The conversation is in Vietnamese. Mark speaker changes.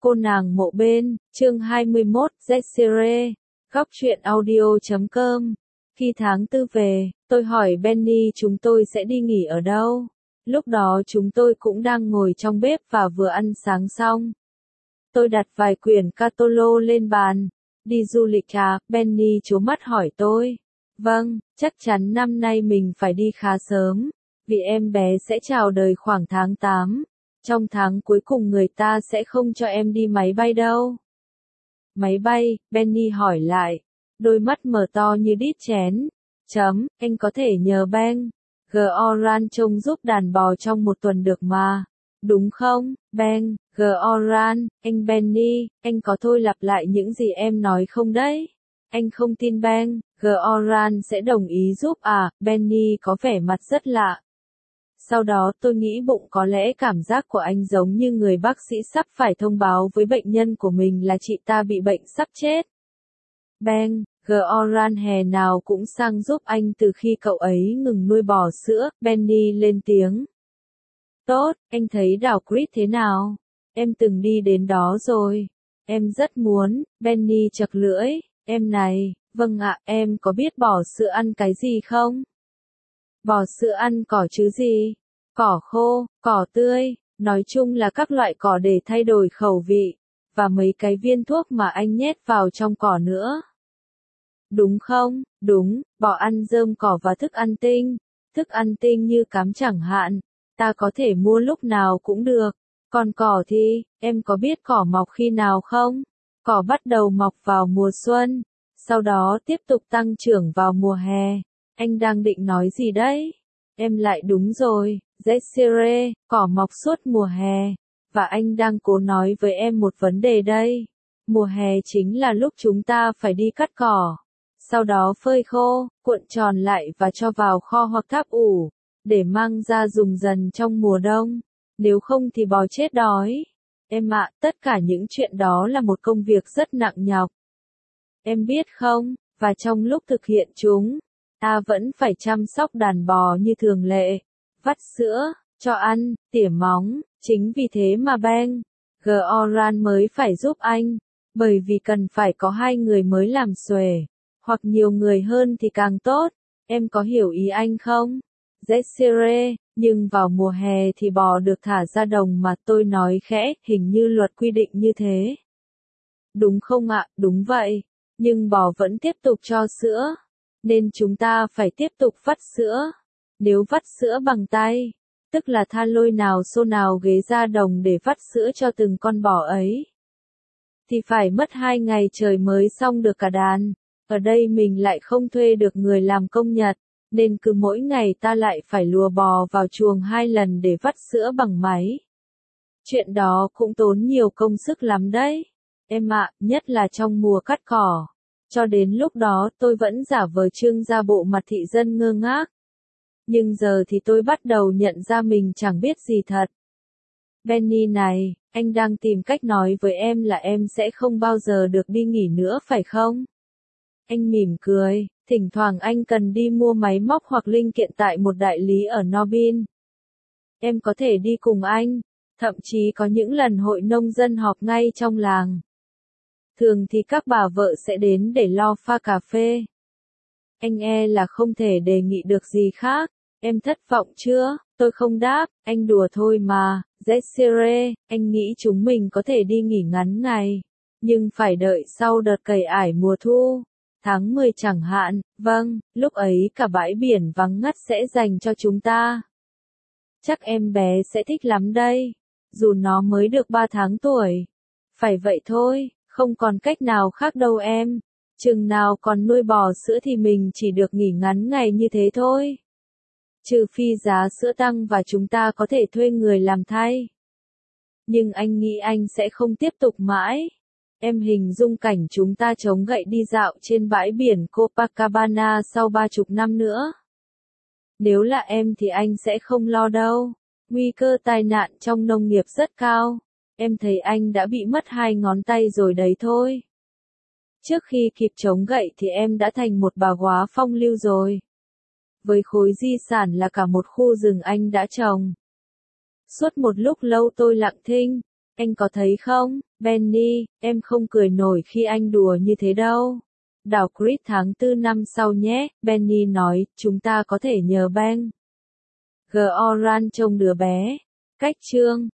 Speaker 1: Cô nàng mộ bên, chương 21, Zesire, góc truyện audio.com. Khi tháng tư về, tôi hỏi Benny chúng tôi sẽ đi nghỉ ở đâu. Lúc đó chúng tôi cũng đang ngồi trong bếp và vừa ăn sáng xong. Tôi đặt vài quyển Catolo lên bàn. Đi du lịch à? Benny trố mắt hỏi tôi. Vâng, chắc chắn năm nay mình phải đi khá sớm, vì em bé sẽ chào đời khoảng tháng 8. Trong tháng cuối cùng người ta sẽ không cho em đi máy bay đâu. Máy bay? Benny hỏi lại. Đôi mắt mở to như đít chén. Anh có thể nhờ Ben Goran trông giúp đàn bò trong một tuần được mà. Đúng không, Ben Goran, anh Benny, anh có thôi lặp lại những gì em nói không đấy? Anh không tin Ben Goran sẽ đồng ý giúp à? Benny có vẻ mặt rất lạ. Sau đó tôi nghĩ bụng có lẽ cảm giác của anh giống như người bác sĩ sắp phải thông báo với bệnh nhân của mình là chị ta bị bệnh sắp chết. Ben Goran hè nào cũng sang giúp anh từ khi cậu ấy ngừng nuôi bò sữa. Benny lên tiếng. Tốt, anh thấy đảo Crete thế nào? Em từng đi đến đó rồi. Em rất muốn. Benny chật lưỡi. Em này, vâng ạ, em có biết bò sữa ăn cái gì không? Bò sữa ăn cỏ chứ gì? Cỏ khô, cỏ tươi, nói chung là các loại cỏ để thay đổi khẩu vị, và mấy cái viên thuốc mà anh nhét vào trong cỏ nữa. Đúng không? Đúng, bò ăn rơm cỏ và thức ăn tinh như cám chẳng hạn, ta có thể mua lúc nào cũng được. Còn cỏ thì, em có biết cỏ mọc khi nào không? Cỏ bắt đầu mọc vào mùa xuân, sau đó tiếp tục tăng trưởng vào mùa hè. Anh đang định nói gì đấy? Em lại đúng rồi, Zesire, cỏ mọc suốt mùa hè. Và anh đang cố nói với em một vấn đề đây. Mùa hè chính là lúc chúng ta phải đi cắt cỏ. Sau đó phơi khô, cuộn tròn lại và cho vào kho hoặc tháp ủ, để mang ra dùng dần trong mùa đông. Nếu không thì bò chết đói. Em ạ, tất cả những chuyện đó là một công việc rất nặng nhọc. Em biết không, và trong lúc thực hiện chúng, ta vẫn phải chăm sóc đàn bò như thường lệ, vắt sữa, cho ăn, tỉa móng. Chính vì thế mà Ben Goran mới phải giúp anh, bởi vì cần phải có 2 người mới làm xuề, hoặc nhiều người hơn thì càng tốt. Em có hiểu ý anh không? Zesire, nhưng vào mùa hè thì bò được thả ra đồng mà. Tôi nói khẽ, hình như luật quy định như thế. Đúng không ạ? Đúng vậy. Nhưng bò vẫn tiếp tục cho sữa, nên chúng ta phải tiếp tục vắt sữa. Nếu vắt sữa bằng tay, tức là tha lôi nào xô nào ghế ra đồng để vắt sữa cho từng con bò ấy, thì phải mất 2 ngày trời mới xong được cả đàn. Ở đây mình lại không thuê được người làm công nhật, nên cứ mỗi ngày ta lại phải lùa bò vào chuồng 2 lần để vắt sữa bằng máy. Chuyện đó cũng tốn nhiều công sức lắm đấy. Em ạ, nhất là trong mùa cắt cỏ. Cho đến lúc đó tôi vẫn giả vờ trưng ra bộ mặt thị dân ngơ ngác. Nhưng giờ thì tôi bắt đầu nhận ra mình chẳng biết gì thật. Benny này, anh đang tìm cách nói với em là em sẽ không bao giờ được đi nghỉ nữa phải không? Anh mỉm cười, thỉnh thoảng anh cần đi mua máy móc hoặc linh kiện tại một đại lý ở Norbin. Em có thể đi cùng anh, thậm chí có những lần hội nông dân họp ngay trong làng. Thường thì các bà vợ sẽ đến để lo pha cà phê. Anh là không thể đề nghị được gì khác. Em thất vọng chưa? Tôi không đáp, anh đùa thôi mà. Zesire, anh nghĩ chúng mình có thể đi nghỉ ngắn ngày, nhưng phải đợi sau đợt cày ải mùa thu. Tháng 10 chẳng hạn, vâng, lúc ấy cả bãi biển vắng ngắt sẽ dành cho chúng ta. Chắc em bé sẽ thích lắm đây, dù nó mới được 3 tháng tuổi. Phải vậy thôi, không còn cách nào khác đâu em. Chừng nào còn nuôi bò sữa thì mình chỉ được nghỉ ngắn ngày như thế thôi. Trừ phi giá sữa tăng và chúng ta có thể thuê người làm thay. Nhưng anh nghĩ anh sẽ không tiếp tục mãi. Em hình dung cảnh chúng ta chống gậy đi dạo trên bãi biển Copacabana sau 30 năm nữa. Nếu là em thì anh sẽ không lo đâu. Nguy cơ tai nạn trong nông nghiệp rất cao. Em thấy anh đã bị mất 2 ngón tay rồi đấy thôi. Trước khi kịp chống gậy thì em đã thành một bà góa phong lưu rồi. Với khối di sản là cả một khu rừng anh đã trồng. Suốt một lúc lâu tôi lặng thinh. Anh có thấy không, Benny, em không cười nổi khi anh đùa như thế đâu. Đảo Crete tháng 4 năm sau nhé, Benny nói, chúng ta có thể nhờ Ben Goran trông đứa bé. Cách chương